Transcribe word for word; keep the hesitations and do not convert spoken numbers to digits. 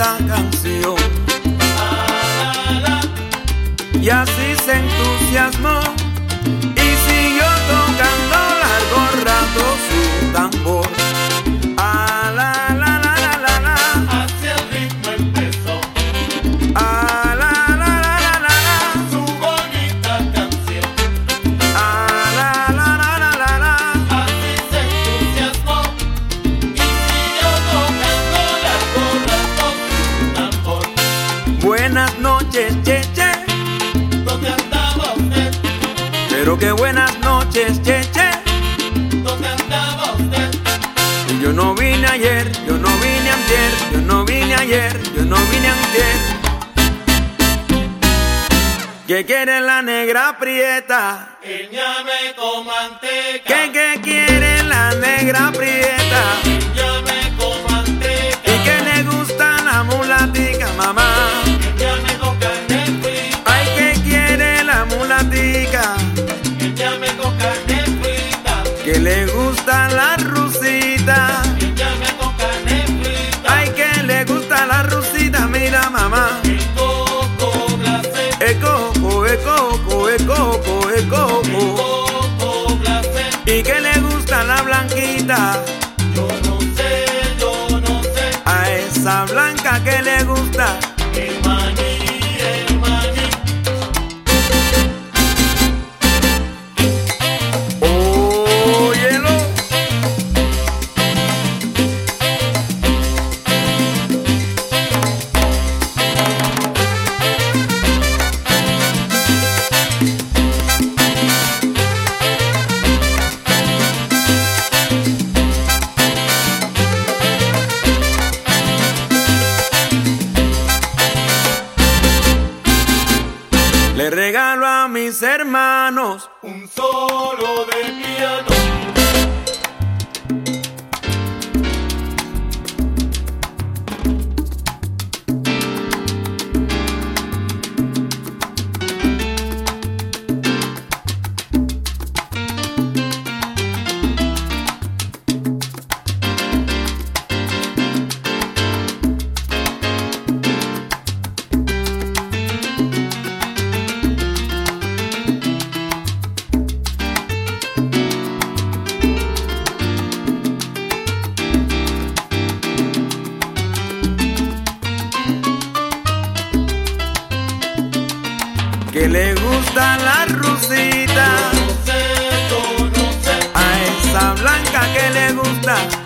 bonita canción. Y así se entusiasmó y siguió tocando largo rato su tambor. Ah, la, la, la, la, la, la. Hacia el ritmo empezó. Ah, la, la, la, la, la, la. Su bonita canción. Ah, la, la, la, la, la, la. Así se entusiasmó y siguió tocando largo rato su tambor. Buenas noches, che, che. ¿Dónde andaba usted? Pero qué buenas noches, che, che. ¿Dónde andaba usted? Yo no vine ayer, yo no vine antier, yo no vine ayer, yo no vine antier. ¿Qué quiere la negra prieta? El ñame con manteca. ¿Qué, qué quiere la negra prieta? El ñame con manteca. ¿Y qué le gusta la mulatica, mamá? El ñame con carne frita. Ay, ¿qué quiere la mulatica? El ñame con carne frita. ¿Qué le gusta la rusita? El ñame con carne frita. Ay, ¿qué le gusta la rusita? Mira, mamá. El coco glacé. E coco, e coco, e coco, e coco. Coco glacé. ¿Y qué le gusta la blanquita? Yo no sé, yo no sé. A esa blanca que le gusta. El maní, el maní. Óyelo. Le regalo a mis hermanos Un solo de piano. que le gusta la rusita. No sé, yo no sé. A esa blanca que le gusta